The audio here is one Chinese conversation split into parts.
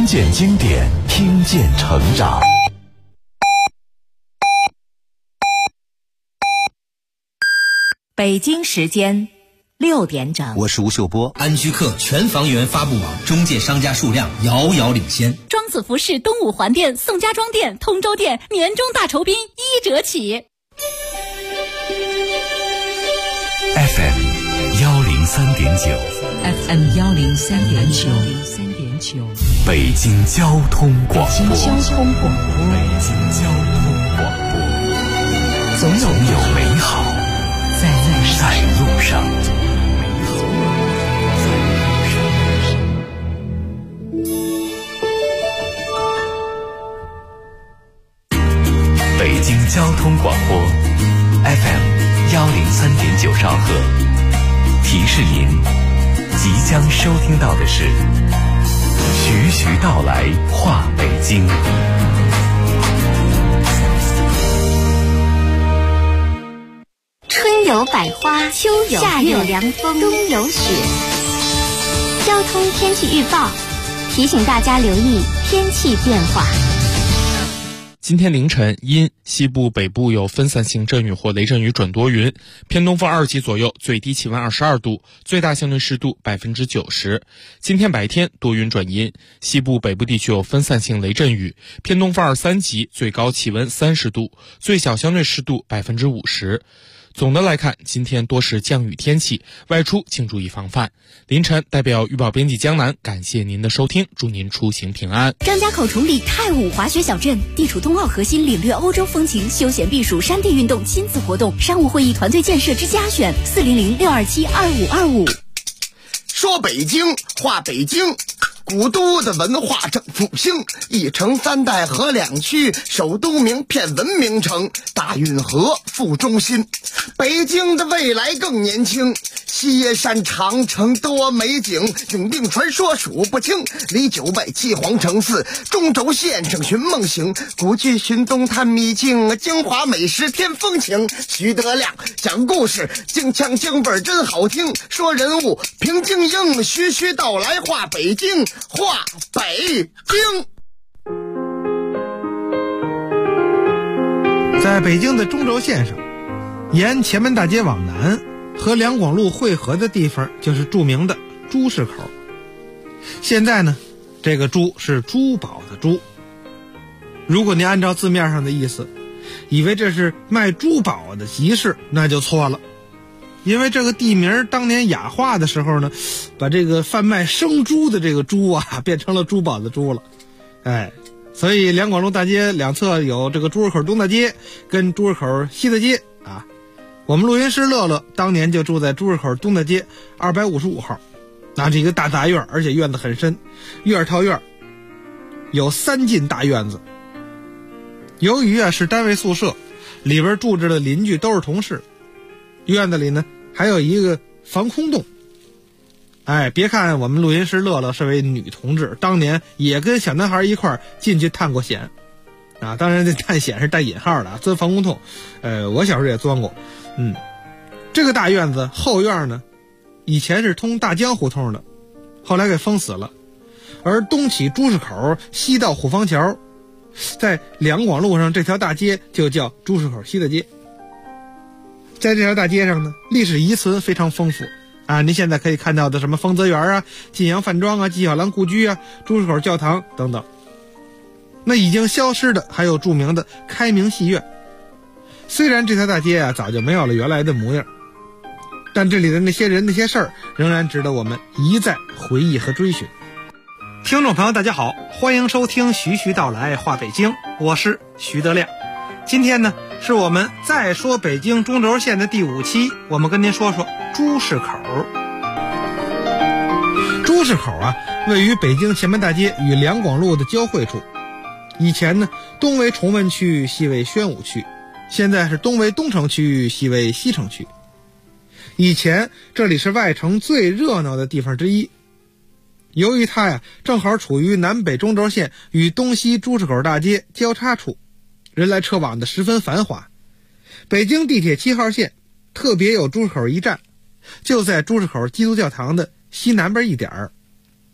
见经典，听见成长。 北京时间6点整， 我是吴秀波。 安居客全房源发布网中介商家数量遥遥领先。 庄子服饰东五环店、宋家庄店、通州店年终大酬宾1折起。 FM 103.9 FM 103.9， 北京交通广播。总有美好在路上。北京交通广播 FM 103.9兆赫，提示您即将收听到的是徐徐道来话北京。 春有百花，秋有夏有凉风，冬有雪。交通天气预报提醒大家留意天气变化。 今天凌晨，因西部、北部有分散性阵雨或雷阵雨转多云，偏东风2级左右，最低气温22度，最大相对湿度90%。今天白天多云转阴，西部、北部地区有分散性雷阵雨，偏东风2、3级，最高气温30度，最小相对湿度50%。总的来看，今天多是降雨天气，外出请注意防范。凌晨代表预报编辑江南，感谢您的收听，祝您出行平安。 张家口崇礼太武滑雪小镇，地处冬奥核心，领略欧洲风情，休闲避暑，山地运动，亲子活动，商务会议，团队建设之佳选，400-627-2525。 说北京，话北京。古都的文化正复兴，一城3代合2区，首都名片文明城，大运河副中心。北京的未来更年轻，西山长城多美景，永定传说数不清，离9外7皇城4，中轴线上寻梦行，古迹寻东探秘境，京华美食添风情。徐德亮讲故事，京腔京味真好听，说人物评京英，徐徐道来话北京，话北京。 在北京的中轴线上，沿前门大街往南和两广路汇合的地方就是著名的朱市口。现在呢，这个朱是珠宝的珠。如果您按照字面上的意思，以为这是卖珠宝的集市，那就错了。因为这个地名当年雅化的时候呢，把这个贩卖生猪的这个猪啊，变成了珠宝的珠了。所以两广路大街两侧有这个朱市口东大街跟朱市口西大街啊。我们录音师乐乐当年就住在朱市口东大街255号，那是一个大院，而且院子很深，院套院，有3进大院子。由于是单位宿舍，里边住着的邻居都是同事。院子里呢还有一个防空洞。别看我们录音师乐乐是位女同志，当年也跟小男孩一块进去探过险啊。当然这探险是带引号的，钻防空洞我小时候也钻过。这个大院子后院呢，以前是通大江胡同的，后来给封死了。而东起朱市口，西到虎坊桥，在两广路上这条大街就叫朱市口西大街。在这条大街上呢，历史遗存非常丰富啊！您现在可以看到的什么丰泽园啊、晋阳饭庄啊、纪晓岚故居啊、朱市口教堂等等。那已经消失的还有著名的开明戏院。虽然这条大街啊早就没有了原来的模样，但这里的那些人那些事儿仍然值得我们一再回忆和追寻。听众朋友大家好，欢迎收听徐徐道来话北京，我是徐德亮。今天呢是我们再说北京中轴线的第5期，我们跟您说说朱市口。朱市口啊，位于北京前门大街与两广路的交汇处。以前呢，东为崇文区，西为宣武区，现在是东为东城区，西为西城区。以前这里是外城最热闹的地方之一。由于它呀正好处于南北中轴线与东西朱市口大街交叉处，人来车往的十分繁华。北京地铁7号线特别有朱市口一站，就在朱市口基督教堂的西南边一点儿。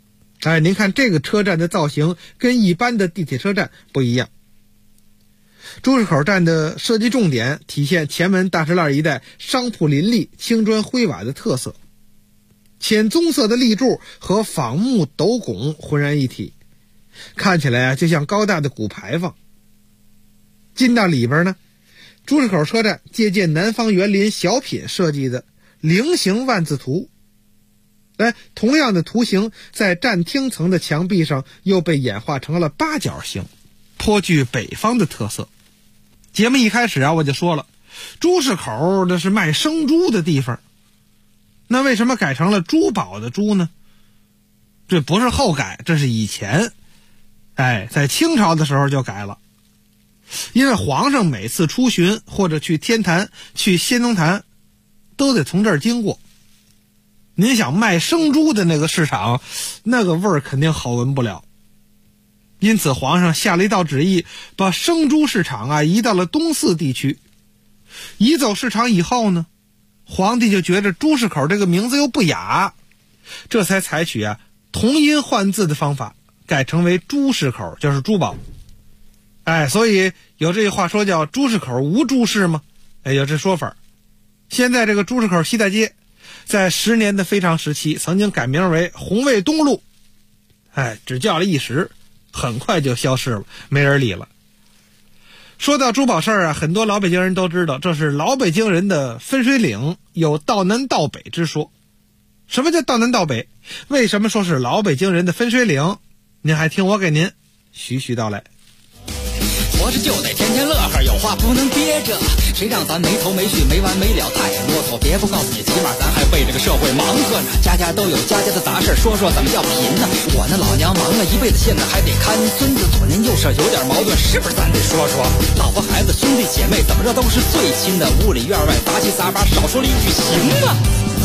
您看这个车站的造型跟一般的地铁车站不一样。朱市口站的设计重点体现前门大石栏一带商铺林立、青砖灰瓦的特色，浅棕色的立柱和仿木斗拱浑然一体，看起来就像高大的古牌坊。进到里边呢，朱市口车站借鉴南方园林小品设计的菱形万字图，同样的图形在站厅层的墙壁上又被演化成了八角形，颇具北方的特色。节目一开始我就说了，朱市口那是卖生猪的地方，那为什么改成了珠宝的珠呢？这不是后改，这是以前，在清朝的时候就改了。因为皇上每次出巡或者去天坛、去仙农坛，都得从这儿经过。您想卖生猪的那个市场，那个味儿肯定好闻不了。因此皇上下了一道旨意，把生猪市场移到了东四地区。移走市场以后呢，皇帝就觉得朱市口这个名字又不雅，这才采取同音换字的方法，改成为朱市口，就是珠宝。所以有这句话说叫朱市口无朱市吗？有这说法。现在这个朱市口西大街在10年的非常时期曾经改名为红卫东路，只叫了一时，很快就消失了，没人理了。说到珠宝事儿很多老北京人都知道，这是老北京人的分水岭，有道南道北之说。什么叫道南道北？为什么说是老北京人的分水岭？您还听我给您徐徐道来。 活着就得天天乐呵，有话不能憋着，谁让咱没头没绪没完没了太啰嗦，别不告诉你，起码咱还为这个社会忙活呢。家家都有家家的杂事，说说怎么叫贫呢？我那老娘忙了一辈子，现在还得看孙子，左邻右舍有点矛盾，是不是咱得说说？老婆孩子兄弟姐妹怎么着都是最亲的，屋里院外杂七杂八，少说了一句行吗？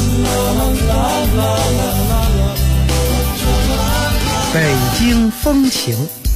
北京风情。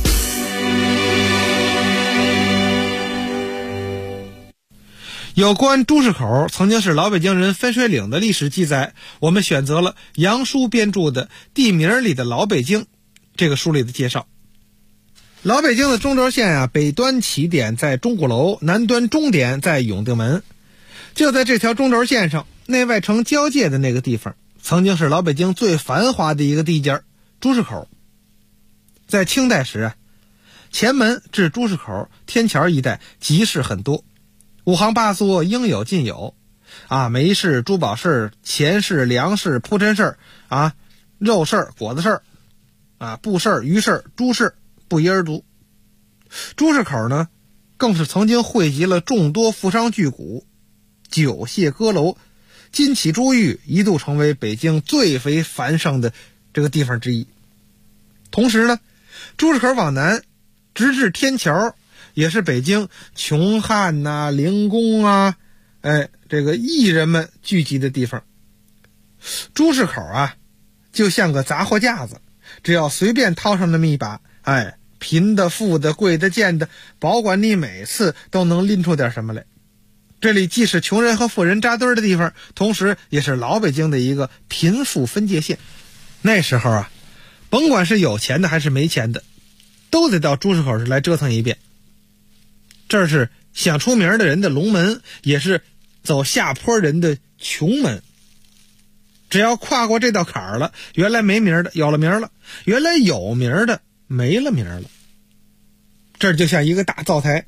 有关朱市口曾经是老北京人分水岭的历史记载，我们选择了杨叔编著的《地名里的老北京》这个书里的介绍。老北京的中轴线北端起点在钟鼓楼，南端终点在永定门。就在这条中轴线上，内外城交界的那个地方，曾经是老北京最繁华的一个地界朱市口。在清代时前门至朱市口天桥一带集市很多，5行8作，应有尽有煤市、珠宝市、钱市、粮市、铺陈市肉市、果子市布市、鱼市、猪市，不一而足。朱市口呢，更是曾经汇集了众多富商巨贾，酒榭歌楼、金起珠玉，一度成为北京最为繁盛的这个地方之一。同时呢，朱市口往南直至天桥，也是北京穷汉零工这个艺人们聚集的地方。朱市口就像个杂货架子，只要随便掏上那么一把，贫的、富的、贵的、贱的，保管你每次都能拎出点什么来。这里既是穷人和富人扎堆的地方，同时也是老北京的一个贫富分界线。那时候甭管是有钱的还是没钱的，都得到朱市口来折腾一遍。这是想出名的人的龙门，也是走下坡人的穷门。只要跨过这道坎儿了，原来没名的有了名了，原来有名的没了名了。这就像一个大灶台。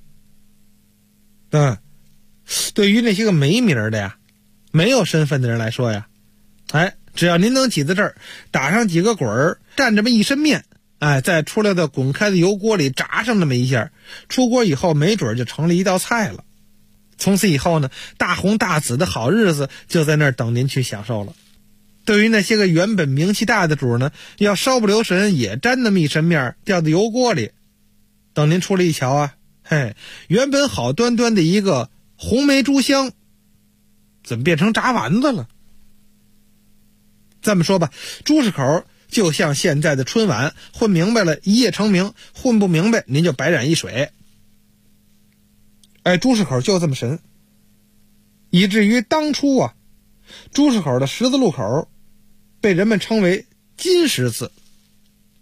对于那些个没名的没有身份的人来说只要您能挤在这儿，打上几个滚儿，蘸这么一身面，再出来的滚开的油锅里炸上那么一下，出锅以后没准就成了一道菜了。从此以后呢，大红大紫的好日子就在那儿等您去享受了。对于那些个原本名气大的主呢，要稍不留神也沾那么一身面，掉到油锅里，等您出来一瞧原本好端端的一个红梅猪香，怎么变成炸丸子了？这么说吧，朱市口就像现在的春晚，混明白了一夜成名，混不明白您就白染一水。朱市口就这么神，以至于当初朱市口的十字路口被人们称为金十字。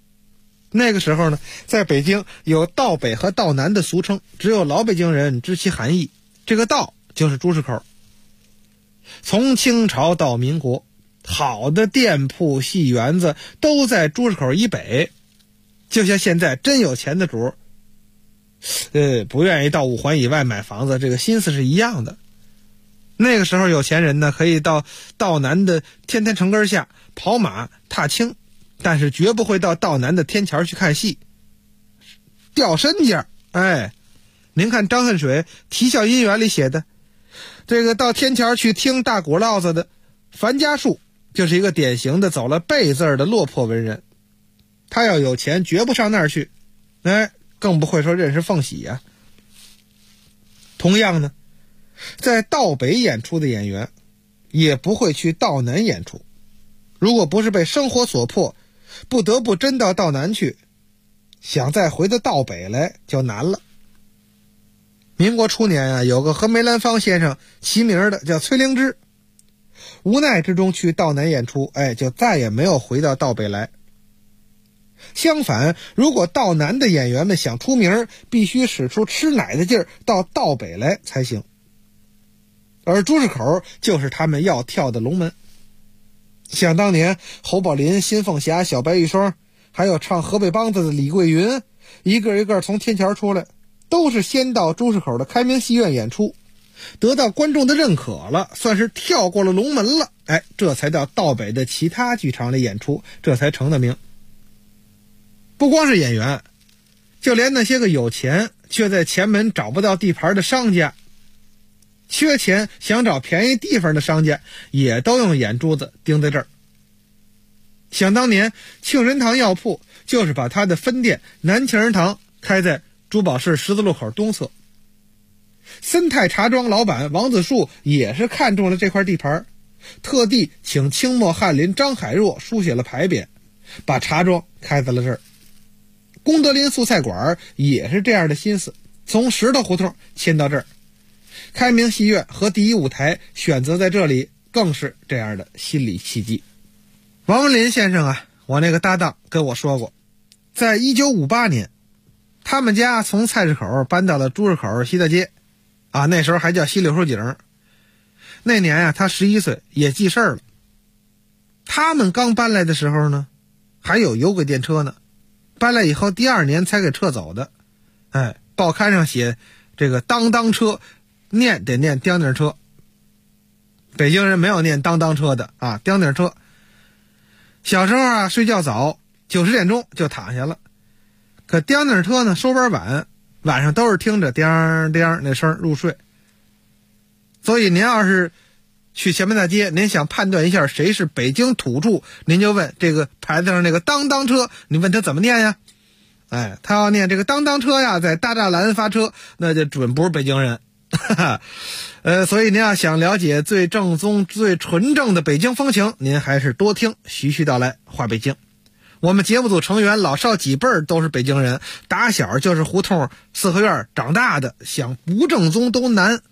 那个时候呢，在北京有道北和道南的俗称，只有老北京人知其含义。这个道就是朱市口。从清朝到民国，好的店铺戏园子都在朱市口以北。就像现在真有钱的主不愿意到5环以外买房子，这个心思是一样的。那个时候有钱人呢，可以到道南的天天城根下跑马踏青，但是绝不会到道南的天桥去看戏掉身价。您看张恨水《啼笑姻缘》里写的，这个到天桥去听大鼓烙子的樊家树，就是一个典型的走了背字的落魄文人。他要有钱绝不上那儿去，更不会说认识凤喜呀。同样呢，在道北演出的演员也不会去道南演出，如果不是被生活所迫，不得不真到道南去，想再回到道北来就难了。民国初年啊，有个和梅兰芳先生齐名的叫崔灵芝，无奈之中去道南演出，就再也没有回到道北来。相反，如果道南的演员们想出名，必须使出吃奶的劲儿到道北来才行。而朱市口就是他们要跳的龙门。想当年，侯宝林、新凤霞、小白玉霜，还有唱河北梆子的李桂云，一个一个从天桥出来，都是先到朱市口的开明戏院演出，得到观众的认可了，算是跳过了龙门了，这才到道北的其他剧场里演出，这才成的名。不光是演员，就连那些个有钱却在前门找不到地盘的商家，缺钱想找便宜地方的商家，也都用眼珠子盯在这儿。想当年，庆仁堂药铺就是把他的分店南庆仁堂开在珠宝市十字路口东侧。森泰茶庄老板王子树也是看中了这块地盘，特地请清末翰林张海若书写了牌匾，把茶庄开在了这儿。功德林素菜馆也是这样的心思，从石头胡同迁到这儿。开明戏院和第一舞台选择在这里，更是这样的心理契机。王文林先生啊，我那个搭档跟我说过，在1958年，他们家从菜市口搬到了朱市口西大街，那时候还叫西柳树井。那年啊，他11岁，也记事了。他们刚搬来的时候呢，还有有轨电车呢，搬来以后第2年才给撤走的。报刊上写这个当当车，念得念叮叮车，北京人没有念当当车的叮叮车。小时候啊，睡觉早，9、10点钟就躺下了。可叮叮车呢，收班晚，晚上都是听着叮叮那声入睡。所以您要是去前门大街，您想判断一下谁是北京土著，您就问这个牌子上那个当当车，你问他怎么念呀？他要念这个当当车呀，在大栅栏发车，那就准不是北京人。所以您要想了解最正宗最纯正的北京风情，您还是多听徐徐道来话北京。我们节目组成员老少几辈儿都是北京人，打小就是胡同四合院长大的，想不正宗都难。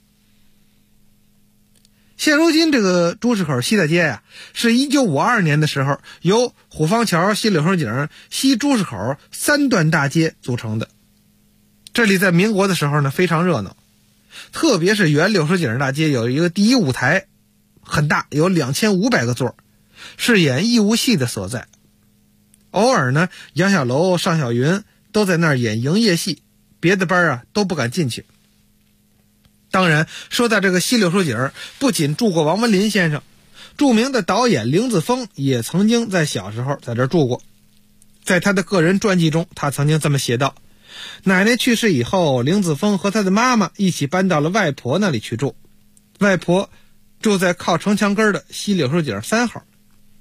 现如今这个朱市口西大街呀，是1952年的时候由虎坊桥、西柳树井、西朱市口3段大街组成的。这里在民国的时候呢非常热闹，特别是原柳树井大街有一个第一舞台，很大，有2500个座，是演义务戏的所在。偶尔呢，杨小楼、尚小云都在那儿演营业戏，别的班都不敢进去。当然，说到这个西柳树井，不仅住过王文林先生，著名的导演凌子峰也曾经在小时候在这儿住过。在他的个人传记中，他曾经这么写道：奶奶去世以后，凌子峰和他的妈妈一起搬到了外婆那里去住，外婆住在靠城墙根的西柳树井3号。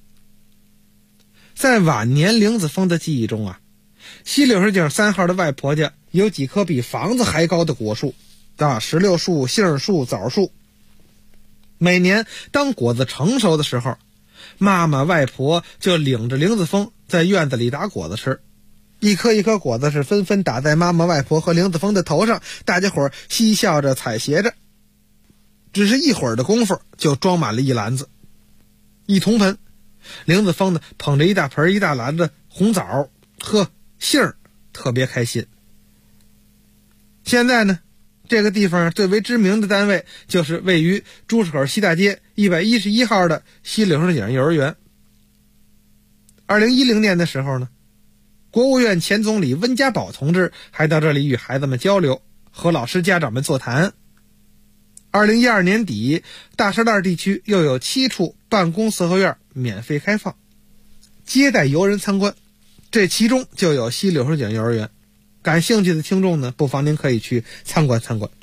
在晚年凌子峰的记忆中啊，西柳树井3号的外婆家有几棵比房子还高的果树石榴树、杏树、枣树。每年当果子成熟的时候，妈妈外婆就领着凌子峰在院子里打果子吃，一颗一颗果子是纷纷打在妈妈外婆和凌子峰的头上，大家伙嬉笑着采撷着，只是一会儿的功夫就装满了一篮子一铜盆。凌子峰呢捧着一大盆一大篮子红枣， 姓儿特别开心。现在呢，这个地方最为知名的单位就是位于朱市口西大街111号的西柳树井幼儿园。2010年的时候呢，国务院前总理温家宝同志还到这里与孩子们交流，和老师家长们座谈。2012年底，大石栏地区又有7处办公四合院免费开放，接待游人参观，这其中就有西柳树井幼儿园。感兴趣的听众呢，不妨您可以去参观参观。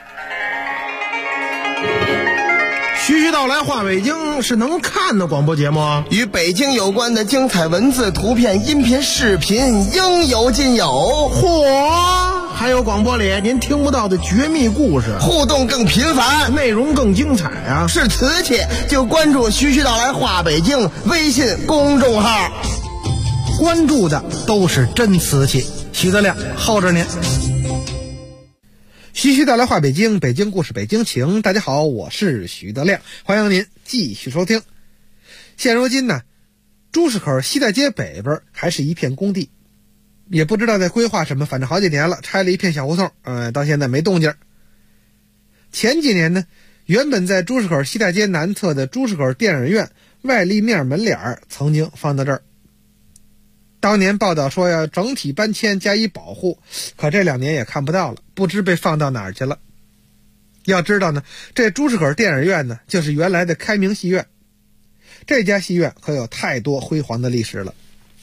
徐徐道来话北京是能看的广播节目， 与北京有关的精彩文字、图片、音频、视频应有尽有。 嚯！还有广播里您听不到的绝密故事， 互动更频繁， 内容更精彩啊！ 是瓷器就关注徐徐道来话北京微信公众号， 关注的都是真瓷器。徐德亮候着您。 徐徐道来话北京，北京故事，北京情。大家好，我是徐德亮，欢迎您继续收听。现如今呢，朱市口西大街北边还是一片工地，也不知道在规划什么，反正好几年了，拆了一片小胡同，到现在没动静。前几年呢，原本在朱市口西大街南侧的朱市口电影院外立面门脸曾经放到这儿。当年报道说要整体搬迁加以保护，可这2年也看不到了，不知被放到哪儿去了。要知道呢，这朱市口电影院呢，就是原来的开明戏院。这家戏院可有太多辉煌的历史了。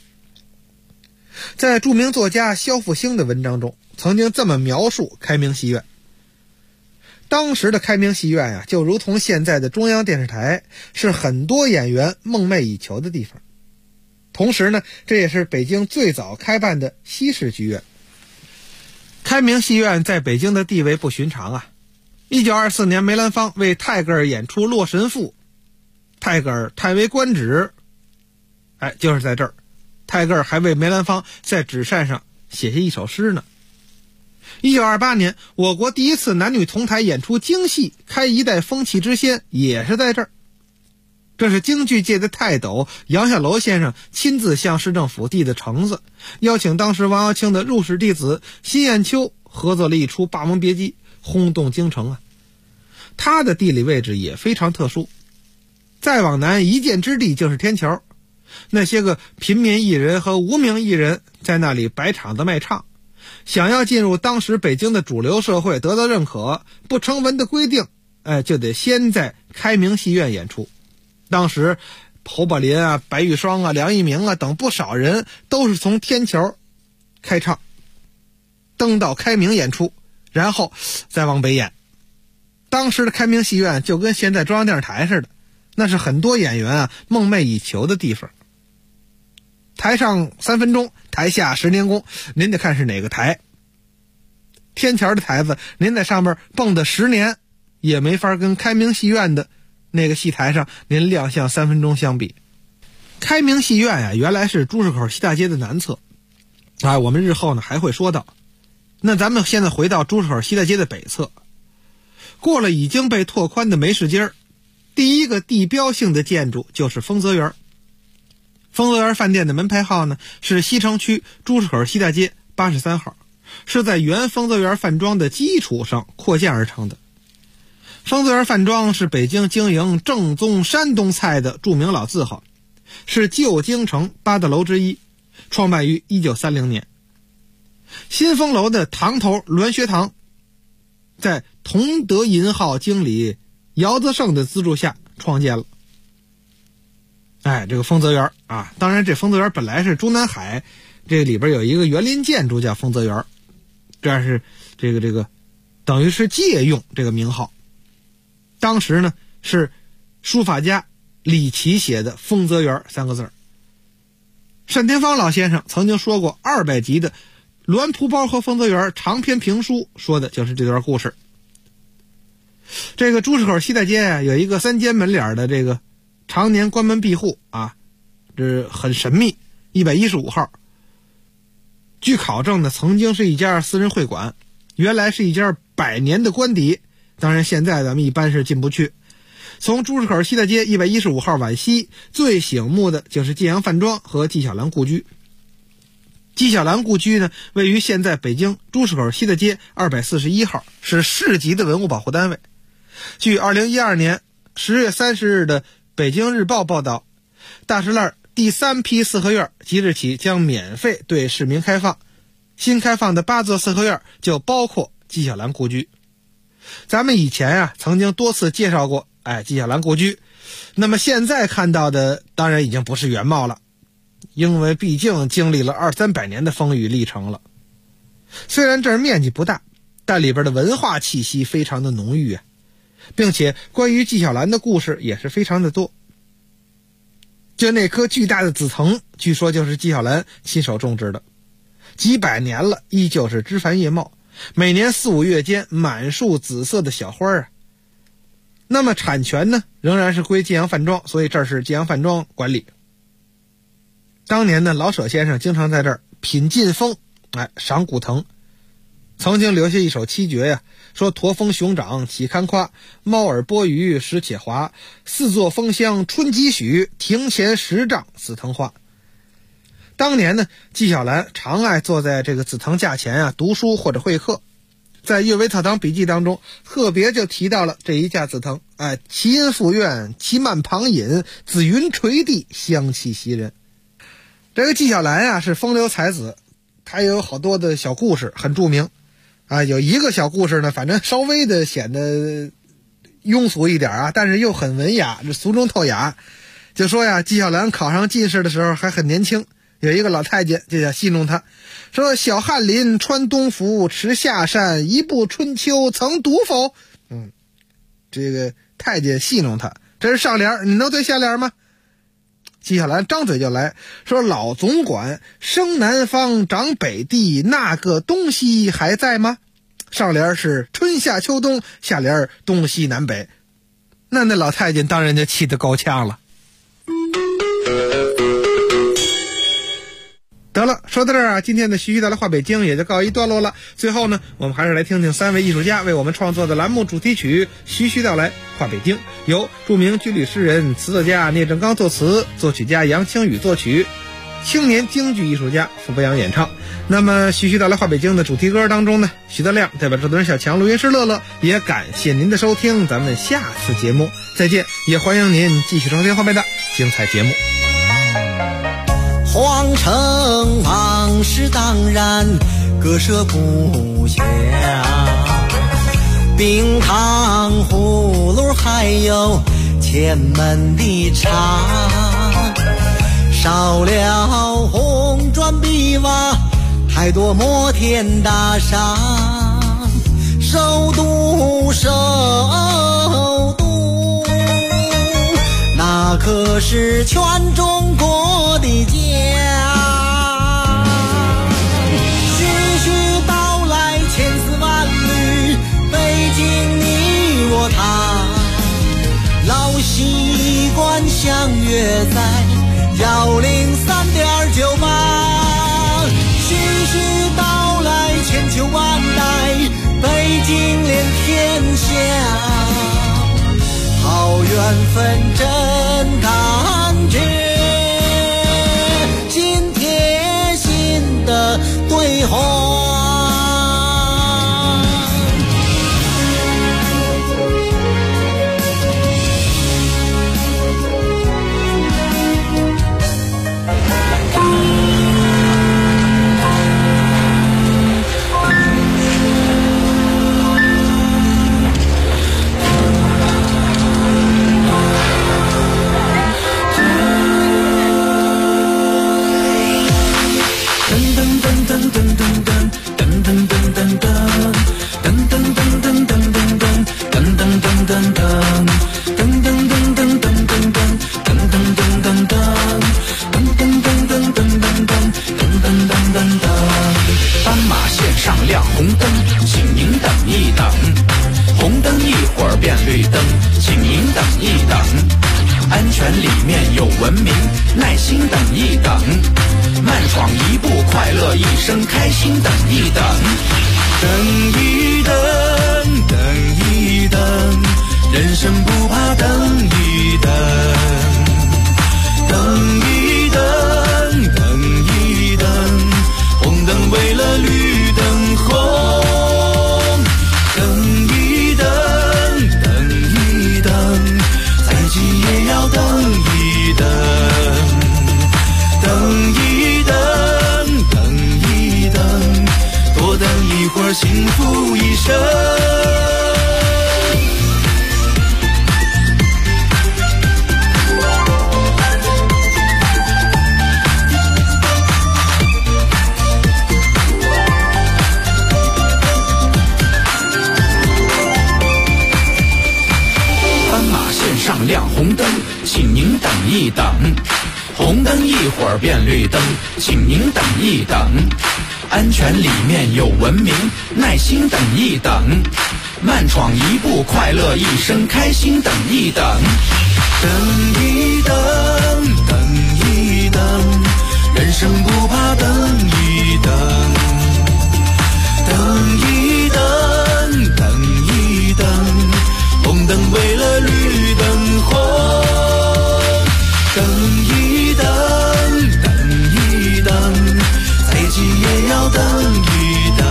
在著名作家萧复兴的文章中，曾经这么描述开明戏院。当时的开明戏院就如同现在的中央电视台，是很多演员梦寐以求的地方。同时呢，这也是北京最早开办的西式剧院。开明戏院在北京的地位不寻常啊。1924年，梅兰芳为泰戈尔演出《洛神赋》，泰戈尔叹为观止。就是在这儿，泰戈尔还为梅兰芳在纸扇上写下一首诗呢。1928年，我国第一次男女同台演出京戏，开一代风气之先，也是在这儿。这是京剧界的泰斗杨小楼先生亲自向市政府递的呈子，邀请当时王瑶卿的入室弟子辛雁秋合作了一出《霸王别姬》，轰动京城啊。他的地理位置也非常特殊，再往南一箭之地就是天桥，那些个平民艺人和无名艺人在那里摆场子卖唱，想要进入当时北京的主流社会得到认可，不成文的规定，就得先在开明戏院演出。当时侯宝林啊、白玉霜啊、梁一鸣啊等不少人都是从天桥开唱，登到开明演出，然后再往北演。当时的开明戏院就跟现在中央电视台似的，那是很多演员梦寐以求的地方。台上3分钟，台下10年功，您得看是哪个台。天桥的台子，您在上面蹦的10年，也没法跟开明戏院的那个戏台上您亮相3分钟相比。开明戏院原来是朱市口西大街的南侧，我们日后呢还会说到。那咱们现在回到朱市口西大街的北侧，过了已经被拓宽的梅市街，第一个地标性的建筑就是丰泽园。丰泽园饭店的门牌号呢是西城区朱市口西大街83号，是在原丰泽园饭庄的基础上扩建而成的。丰泽园饭庄是北京经营正宗山东菜的著名老字号，是旧京城8大楼之一，创办于1930年。新丰楼的堂头栾学堂在同德银号经理姚泽胜的资助下创建了。这个丰泽园当然这丰泽园本来是中南海这里边有一个园林建筑叫丰泽园，这是这个等于是借用这个名号。当时呢是书法家李琦写的丰泽园3个字。单田芳老先生曾经说过200集的栾蒲包和丰泽园长篇评书，说的就是这段故事。这个朱市口西大街有一个3间门脸的这个常年关门闭户这很神秘，115号。据考证呢，曾经是一家私人会馆，原来是一家100年的官邸，当然现在咱们一般是进不去。从朱市口西大街115号往西，最醒目的就是晋阳饭庄和纪晓岚故居。 纪晓岚故居呢，位于现在北京朱市口西的街241号，是市级的文物保护单位。据2012年10月30日的北京日报报道，大石栏第3批四合院即日起将免费对市民开放，新开放的8座四合院就包括纪晓岚故居。咱们以前曾经多次介绍过纪晓岚故居，那么现在看到的当然已经不是原貌了，因为毕竟经历了200-300年的风雨历程了。虽然这儿面积不大，但里边的文化气息非常的浓郁并且关于纪晓岚的故事也是非常的多。就那棵巨大的紫藤，据说就是纪晓岚亲手种植的，几百年了依旧是枝繁叶茂，每年4-5月间满树紫色的小花那么产权呢仍然是归晋阳饭庄，所以这是晋阳饭庄管理。当年呢，老舍先生经常在这儿品劲风赏古藤，曾经留下一首七绝说驼峰熊掌岂堪夸，猫耳波鱼石且滑，四座枫香春几许，庭前10丈紫藤花。当年呢，纪晓岚常爱坐在这个紫藤架前读书或者会客，在《阅微草堂笔记》当中特别就提到了这一架紫藤，其荫复院，其蔓旁隐，紫云垂地，香气袭人。这个纪晓岚是风流才子，他也有好多的小故事很著名有一个小故事呢，反正稍微的显得庸俗一点但是又很文雅，这俗中透雅。就说纪晓岚考上进士的时候还很年轻，有一个老太监就想戏弄他，说小翰林穿东服，持下扇，一部春秋曾读否？这个太监戏弄他，这是上联，你能对下联吗？纪晓岚张嘴就来，说老总管生南方长北地，那个东西还在吗？上联是春夏秋冬，下联东西南北。那老太监当然就气得够呛了。得了，说到这儿今天的徐徐道来话北京也就告一段落了。最后呢，我们还是来听听3位艺术家为我们创作的栏目主题曲《徐徐道来话北京》，由著名军旅诗人、词作家聂正刚作词，作曲家杨清宇作曲，青年京剧艺术家傅博洋演唱。那么徐徐道来话北京的主题歌当中呢，徐德亮代表制作人小强、录音师乐乐，也感谢您的收听，咱们下次节目再见，也欢迎您继续收听后面的精彩节目。 皇城往事当然割舍不下，冰糖葫芦还有前门的茶，少了红砖碧瓦，太多摩天大厦，首都那可是全中国的家。徐徐道来千丝万缕，北京你我他，老习惯相约在103.98。徐徐道来千秋万代，北京连天下，好缘分真感觉，心贴心的对话。 斑马线上亮红灯，请您等一等。红灯一会儿变绿灯，请您等一等。安全里面有文明，耐心等一等。慢闯一步，快乐一生，开心等一等。等一等，等一等，人生不怕等一等。等一等，等一等， 一会儿幸福一生。 上亮红灯，请您等一等。红灯一会儿变绿灯，请您等一等。安全里面有文明，耐心等一等。慢闯一步，快乐一生，开心等一等。 等一等，等一等，人生不怕等一等。等一等，等一等，红灯为了绿灯红。等一等，等一等，再急也要等一等。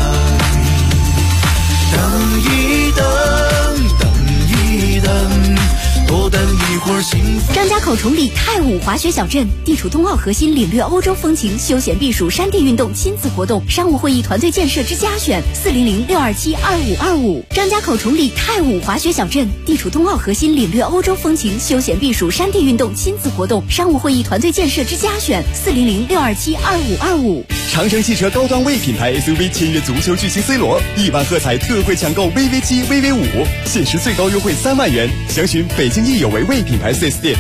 等一等，等一等，多等一会儿幸福。 张家口崇礼太武滑雪小镇地处冬奥核心，领略欧洲风情，休闲避暑，山地运动亲子活动，商务会议团队建设之家选，400-627-2525。张家口崇礼太武滑雪小镇地处冬奥核心，领略欧洲风情，休闲避暑，山地运动亲子活动，商务会议团队建设之家选，400-627-2525。 长城汽车高端 V 品牌 SUV 签约足球巨星 C 罗，1万喝彩特惠抢购 VV7、VV5，限时最高优惠3万元。详询北京益有为 V 品牌 4S 店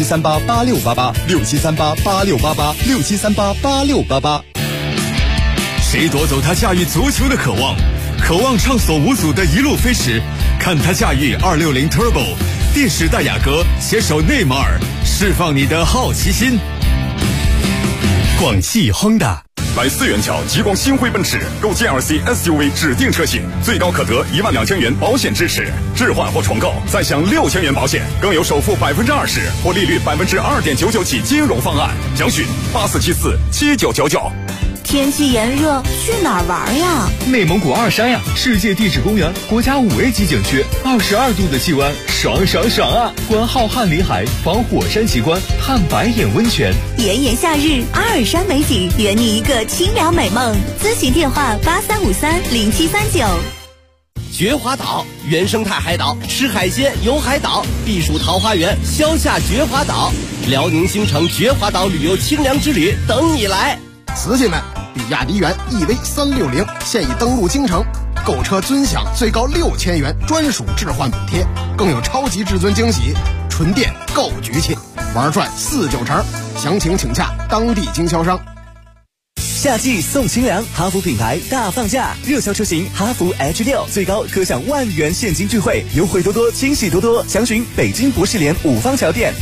，67388688，67388688，67388688。 谁夺走他驾驭足球的渴望？渴望畅所无阻的一路飞驰，看他驾驭260 Turbo， 电时代雅阁携手内马尔，释放你的好奇心。广汽亨达。 来4元桥极光星辉奔驰，购 GLC SUV 指定车型，最高可得12000元保险支持，置换或重购再享6000元保险，更有首付20%或利率2.99%起金融方案。详询84747999。 天气炎热，去哪儿玩呀？ 内蒙古二山呀，世界地质公园国家5A 级景区，22度的气温，爽爽爽啊！观浩瀚林海，访火山奇观，探白眼温泉。 炎炎夏日，阿尔山美景，圆你一个清凉美梦。咨询电话83530739。 绝华岛，原生态海岛，吃海鲜游海岛，避暑桃花源，消夏绝华岛，辽宁新城绝华岛旅游清凉之旅等你来。 瓷器们，比亚迪元 EV360现已登陆京城，购车尊享最高6000元专属置换补贴，更有超级至尊惊喜，纯电够局气，玩转4-9成。详情请洽当地经销商。 夏季送清凉，哈弗品牌大放价，热销车型哈弗 H6 最高可享10000元现金钜惠，优惠多多，惊喜多多。详询北京博士联5方桥店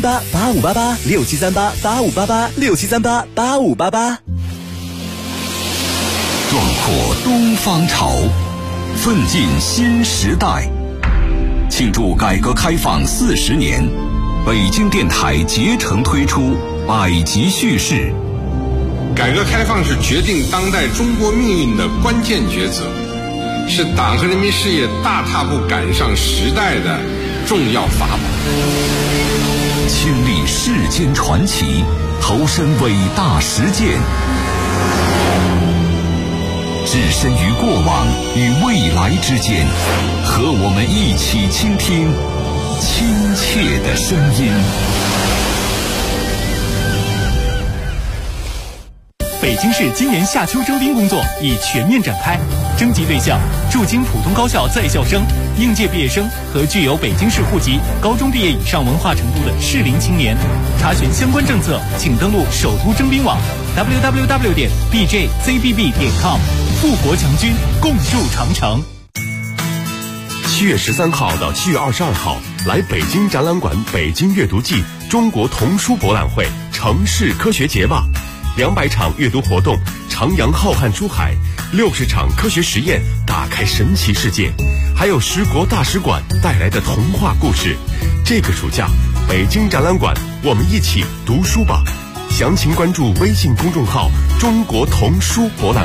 67388588，67388588，67388588。 壮阔东方潮，奋进新时代。庆祝改革开放40年，北京电台竭诚推出百集叙事。 改革开放是决定当代中国命运的关键抉择，是党和人民事业大踏步赶上时代的重要法宝。 亲历世间传奇，投身伟大实践，置身于过往与未来之间，和我们一起倾听亲切的声音。 北京市今年夏秋征兵工作已全面展开，征集对象驻京普通高校在校生、应届毕业生和具有北京市户籍、高中毕业以上文化程度的适龄青年。查询相关政策，请登录首都征兵网 www.bjzbb.com。富国强军，共筑长城。 7月13号到7月22号，来北京展览馆北京阅读季中国童书博览会城市科学节吧，200场阅读活动，徜徉浩瀚书海，60场科学实验，打开神奇世界，还有10国大使馆带来的童话故事。这个暑假，北京展览馆，我们一起读书吧。详情关注微信公众号“中国童书博览